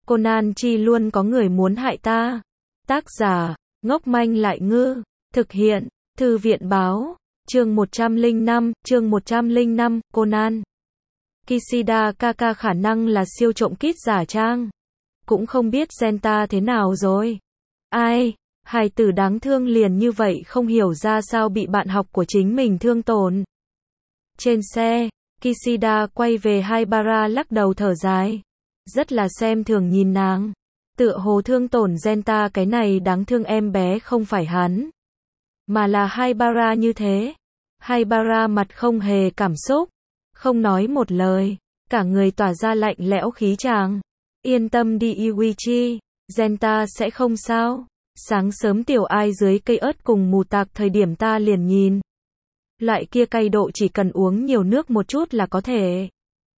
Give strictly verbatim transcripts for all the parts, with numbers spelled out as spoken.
Conan chi luôn có người muốn hại ta. Tác giả, ngốc manh lại ngư. Thực hiện, Thư viện báo. Chương một trăm lẻ năm, chương một trăm lẻ năm, Conan. Kishida Kaka khả năng là siêu trộm kít giả trang. Cũng không biết Genta thế nào rồi. Ai, hài tử đáng thương liền như vậy không hiểu ra sao bị bạn học của chính mình thương tổn. Trên xe, Kishida quay về Haibara lắc đầu thở dài. Rất là xem thường nhìn nàng. Tựa hồ thương tổn Genta cái này đáng thương em bé không phải hắn. Mà là Haibara như thế. Haibara mặt không hề cảm xúc. Không nói một lời. Cả người tỏa ra lạnh lẽo khí tràng. Yên tâm đi Yuichi. Genta sẽ không sao. Sáng sớm tiểu ai dưới cây ớt cùng mù tạc thời điểm ta liền nhìn. Loại kia cay độ chỉ cần uống nhiều nước một chút là có thể.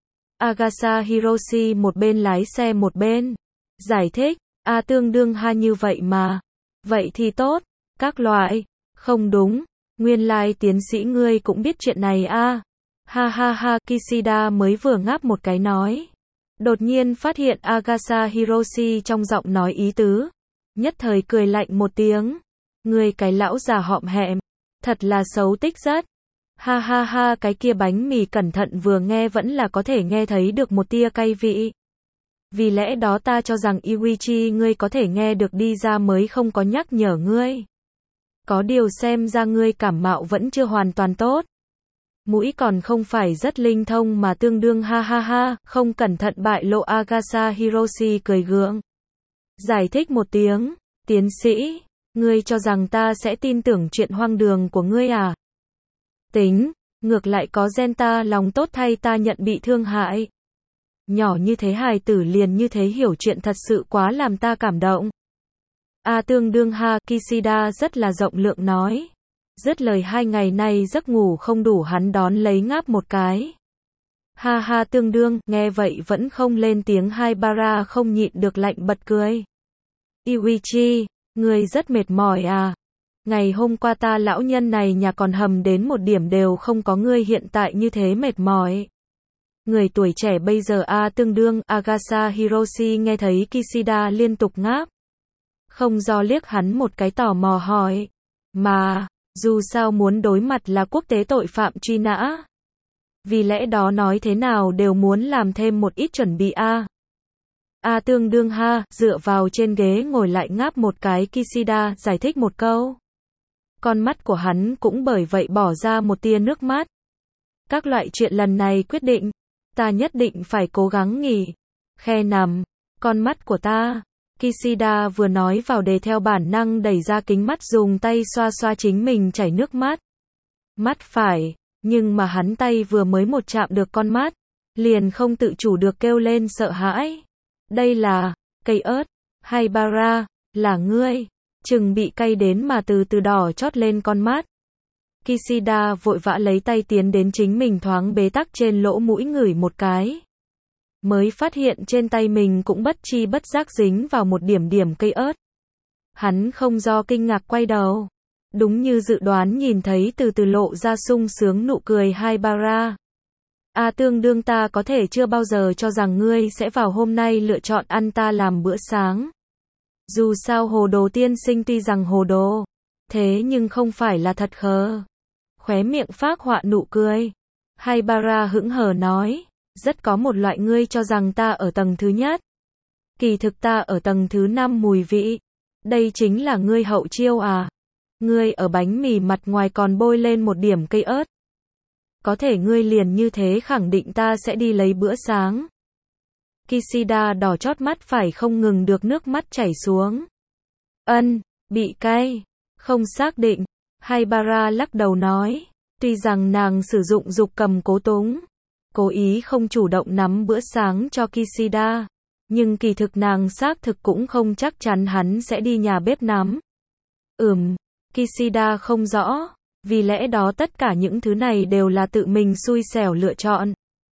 Agasa Hiroshi một bên lái xe một bên. Giải thích, a tương đương ha như vậy mà. Vậy thì tốt, các loại. Không đúng, nguyên lai tiến sĩ ngươi cũng biết chuyện này a. Ha ha ha, Kishida mới vừa ngáp một cái nói. Đột nhiên phát hiện Agasa Hiroshi trong giọng nói ý tứ. Nhất thời cười lạnh một tiếng. Ngươi cái lão già họm hẹm. Thật là xấu tích rất. Ha ha ha, cái kia bánh mì cẩn thận vừa nghe vẫn là có thể nghe thấy được một tia cay vị. Vì lẽ đó ta cho rằng Yuichi ngươi có thể nghe được đi ra mới không có nhắc nhở ngươi. Có điều xem ra ngươi cảm mạo vẫn chưa hoàn toàn tốt. Mũi còn không phải rất linh thông mà tương đương ha ha ha, không cẩn thận bại lộ Agasa Hiroshi cười gượng. Giải thích một tiếng, tiến sĩ, ngươi cho rằng ta sẽ tin tưởng chuyện hoang đường của ngươi à? Tính, ngược lại có Genta lòng tốt thay ta nhận bị thương hại. Nhỏ như thế hài tử liền như thế hiểu chuyện thật sự quá làm ta cảm động. A tương đương ha, Kishida rất là rộng lượng nói. Dứt lời hai ngày nay giấc ngủ không đủ hắn đón lấy ngáp một cái. Ha ha tương đương, nghe vậy vẫn không lên tiếng Haibara không nhịn được lạnh bật cười. Yuichi, ngươi rất mệt mỏi à? Ngày hôm qua ta lão nhân này nhà còn hầm đến một điểm đều không có ngươi hiện tại như thế mệt mỏi. Người tuổi trẻ bây giờ a tương đương, Agasa Hiroshi nghe thấy Kishida liên tục ngáp. Không do liếc hắn một cái tò mò hỏi. Mà, dù sao muốn đối mặt là quốc tế tội phạm truy nã. Vì lẽ đó nói thế nào đều muốn làm thêm một ít chuẩn bị a. A tương đương ha, dựa vào trên ghế ngồi lại ngáp một cái Kishida giải thích một câu. Con mắt của hắn cũng bởi vậy bỏ ra một tia nước mắt. Các loại chuyện lần này quyết định, ta nhất định phải cố gắng nghỉ. Khe nằm, con mắt của ta. Kishida vừa nói vào đề theo bản năng đẩy ra kính mắt dùng tay xoa xoa chính mình chảy nước mắt. Mắt phải, nhưng mà hắn tay vừa mới một chạm được con mắt, liền không tự chủ được kêu lên sợ hãi. Đây là, cây ớt, Haibara, là ngươi. Chừng bị cay đến mà từ từ đỏ chót lên con mắt. Kishida vội vã lấy tay tiến đến chính mình thoáng bế tắc trên lỗ mũi ngửi một cái. Mới phát hiện trên tay mình cũng bất chi bất giác dính vào một điểm điểm cây ớt. Hắn không do kinh ngạc quay đầu. Đúng như dự đoán nhìn thấy từ từ lộ ra sung sướng nụ cười Haibara. A tương đương ta có thể chưa bao giờ cho rằng ngươi sẽ vào hôm nay lựa chọn ăn ta làm bữa sáng. Dù sao hồ đồ tiên sinh tuy rằng hồ đồ, thế nhưng không phải là thật khờ. Khóe miệng phác họa nụ cười. Haibara hững hờ nói, rất có một loại ngươi cho rằng ta ở tầng thứ nhất. Kỳ thực ta ở tầng thứ năm mùi vị. Đây chính là ngươi hậu chiêu à. Ngươi ở bánh mì mặt ngoài còn bôi lên một điểm cây ớt. Có thể ngươi liền như thế khẳng định ta sẽ đi lấy bữa sáng. Kishida đỏ chót mắt phải không ngừng được nước mắt chảy xuống. Ân, bị cay. Không xác định. Haibara lắc đầu nói. Tuy rằng nàng sử dụng dục cầm cố túng. Cố ý không chủ động nắm bữa sáng cho Kishida. Nhưng kỳ thực nàng xác thực cũng không chắc chắn hắn sẽ đi nhà bếp nắm. Ừm, Kishida không rõ. Vì lẽ đó tất cả những thứ này đều là tự mình xui xẻo lựa chọn.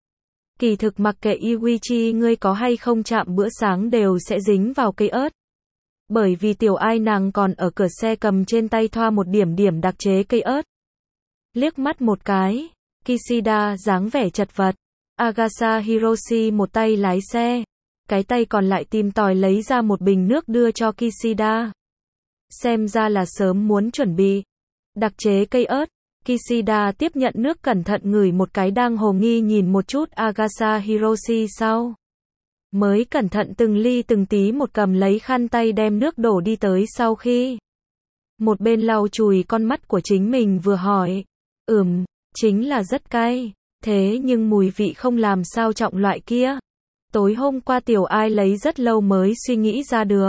Kỳ thực mặc kệ Yuichi ngươi có hay không chạm bữa sáng đều sẽ dính vào cây ớt. Bởi vì tiểu ai nàng còn ở cửa xe cầm trên tay thoa một điểm điểm đặc chế cây ớt. Liếc mắt một cái, Kishida dáng vẻ chật vật. Agasa Hiroshi một tay lái xe, cái tay còn lại tìm tòi lấy ra một bình nước đưa cho Kishida. Xem ra là sớm muốn chuẩn bị. Đặc chế cây ớt. Kishida tiếp nhận nước cẩn thận ngửi một cái đang hồ nghi nhìn một chút Agatha Hiroshi sau. Mới cẩn thận từng ly từng tí một cầm lấy khăn tay đem nước đổ đi tới sau khi. Một bên lau chùi con mắt của chính mình vừa hỏi. Ừm, chính là rất cay. Thế nhưng mùi vị không làm sao trọng loại kia. Tối hôm qua tiểu ai lấy rất lâu mới suy nghĩ ra được.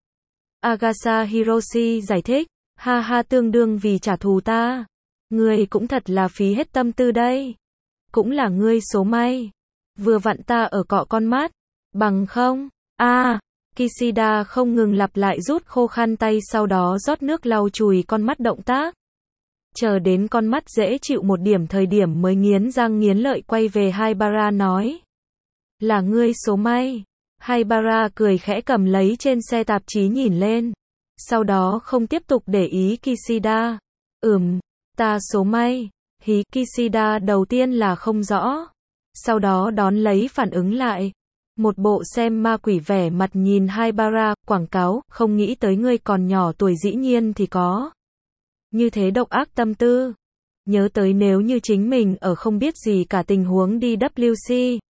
Agatha Hiroshi giải thích. Ha ha, tương đương vì trả thù ta. Ngươi cũng thật là phí hết tâm tư đây. Cũng là ngươi số may. Vừa vặn ta ở cọ con mắt. Bằng không? A, à, Kishida không ngừng lặp lại rút khô khăn tay sau đó rót nước lau chùi con mắt động tác. Chờ đến con mắt dễ chịu một điểm thời điểm mới nghiến răng nghiến lợi quay về Haibara nói. Là ngươi số may. Haibara cười khẽ cầm lấy trên xe tạp chí nhìn lên. Sau đó không tiếp tục để ý Kishida. Ừm, ta số may. Hí, Kishida đầu tiên là không rõ. Sau đó đón lấy phản ứng lại. Một bộ xem ma quỷ vẻ mặt nhìn Haibara, quảng cáo, không nghĩ tới ngươi còn nhỏ tuổi dĩ nhiên thì có. Như thế độc ác tâm tư. Nhớ tới nếu như chính mình ở không biết gì cả tình huống đi W C.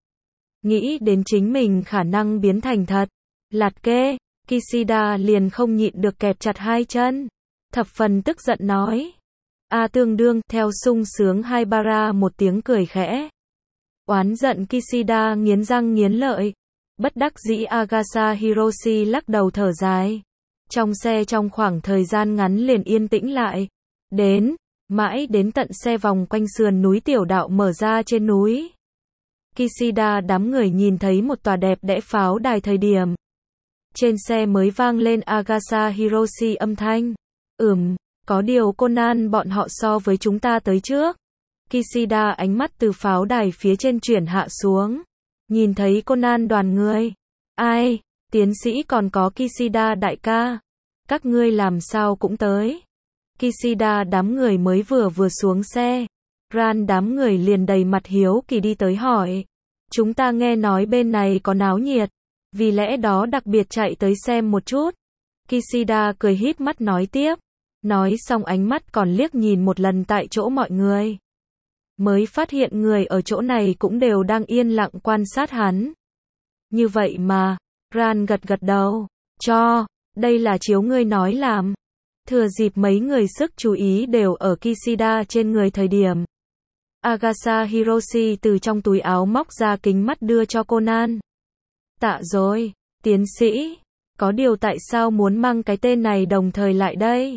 Nghĩ đến chính mình khả năng biến thành thật. Lạt kê, Kishida liền không nhịn được kẹp chặt hai chân. Thập phần tức giận nói. A tương đương, theo sung sướng Haibara một tiếng cười khẽ. Oán giận Kishida nghiến răng nghiến lợi. Bất đắc dĩ Agatha Hiroshi lắc đầu thở dài. Trong xe trong khoảng thời gian ngắn liền yên tĩnh lại. Đến, mãi đến tận xe vòng quanh sườn núi tiểu đạo mở ra trên núi. Kishida đám người nhìn thấy một tòa đẹp đẽ pháo đài thời điểm. Trên xe mới vang lên Agatha Hiroshi âm thanh. Ừm, có điều Conan bọn họ so với chúng ta tới trước. Kishida ánh mắt từ pháo đài phía trên chuyển hạ xuống. Nhìn thấy Conan đoàn người. Ai, tiến sĩ còn có Kishida đại ca. Các ngươi làm sao cũng tới. Kishida đám người mới vừa vừa xuống xe. Ran đám người liền đầy mặt hiếu kỳ đi tới hỏi. Chúng ta nghe nói bên này có náo nhiệt. Vì lẽ đó đặc biệt chạy tới xem một chút. Kishida cười híp mắt nói tiếp. Nói xong ánh mắt còn liếc nhìn một lần tại chỗ mọi người. Mới phát hiện người ở chỗ này cũng đều đang yên lặng quan sát hắn. Như vậy mà, Ran gật gật đầu. Cho, đây là chiếu ngươi nói làm. Thừa dịp mấy người sức chú ý đều ở Kishida trên người thời điểm. Agatha Hiroshi từ trong túi áo móc ra kính mắt đưa cho Conan. Tạ rồi, tiến sĩ. Có điều tại sao muốn mang cái tên này đồng thời lại đây?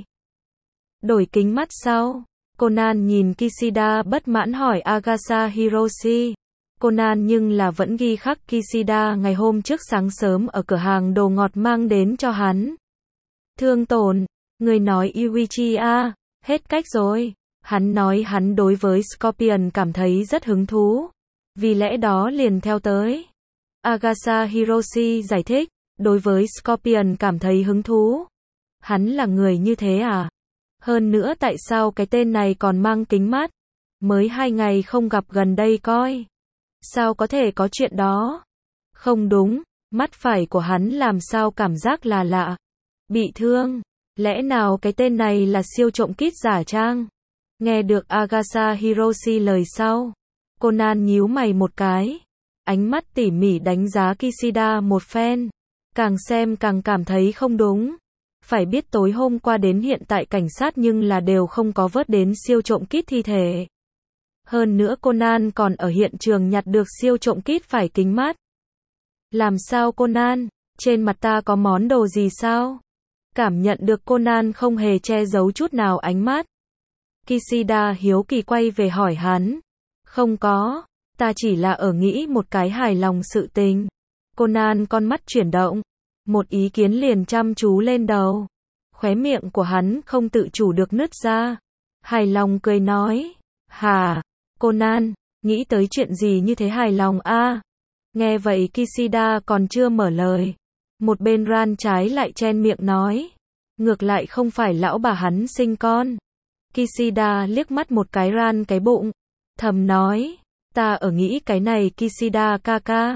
Đổi kính mắt sau. Conan nhìn Kishida bất mãn hỏi Agatha Hiroshi. Conan nhưng là vẫn ghi khắc Kishida ngày hôm trước sáng sớm ở cửa hàng đồ ngọt mang đến cho hắn. Thương tổn, người nói Yuichi a, hết cách rồi. Hắn nói hắn đối với Scorpion cảm thấy rất hứng thú. Vì lẽ đó liền theo tới. Agatha Hiroshi giải thích, đối với Scorpion cảm thấy hứng thú. Hắn là người như thế à? Hơn nữa tại sao cái tên này còn mang kính mắt? Mới hai ngày không gặp gần đây coi. Sao có thể có chuyện đó? Không đúng, mắt phải của hắn làm sao cảm giác là lạ. Bị thương. Lẽ nào cái tên này là siêu trộm kít giả trang? Nghe được Agatha Hiroshi lời sau. Conan nhíu mày một cái. Ánh mắt tỉ mỉ đánh giá Kishida một phen. Càng xem càng cảm thấy không đúng. Phải biết tối hôm qua đến hiện tại cảnh sát nhưng là đều không có vớt đến siêu trộm kít thi thể. Hơn nữa Conan còn ở hiện trường nhặt được siêu trộm kít phải kính mắt. Làm sao Conan? Trên mặt ta có món đồ gì sao? Cảm nhận được Conan không hề che giấu chút nào ánh mắt. Kishida hiếu kỳ quay về hỏi hắn. Không có, ta chỉ là ở nghĩ một cái hài lòng sự tình. Conan con mắt chuyển động. Một ý kiến liền chăm chú lên đầu. Khóe miệng của hắn không tự chủ được nứt ra. Hài lòng cười nói. Hà, Conan, nghĩ tới chuyện gì như thế hài lòng a? À? Nghe vậy Kishida còn chưa mở lời. Một bên Ran trái lại chen miệng nói. Ngược lại không phải lão bà hắn sinh con. Kishida liếc mắt một cái Ran cái bụng. Thầm nói. Ta ở nghĩ cái này Kishida ca ca.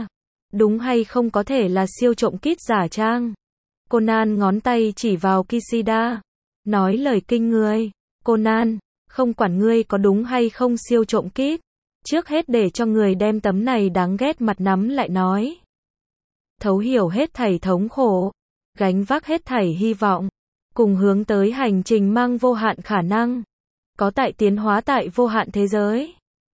Đúng hay không có thể là siêu trộm kit giả trang. Conan ngón tay chỉ vào Kishida, nói lời kinh người. Conan, không quản ngươi có đúng hay không siêu trộm kit, trước hết để cho người đem tấm này đáng ghét mặt nắm lại nói. Thấu hiểu hết thảy thống khổ, gánh vác hết thảy hy vọng, cùng hướng tới hành trình mang vô hạn khả năng, có tại tiến hóa tại vô hạn thế giới.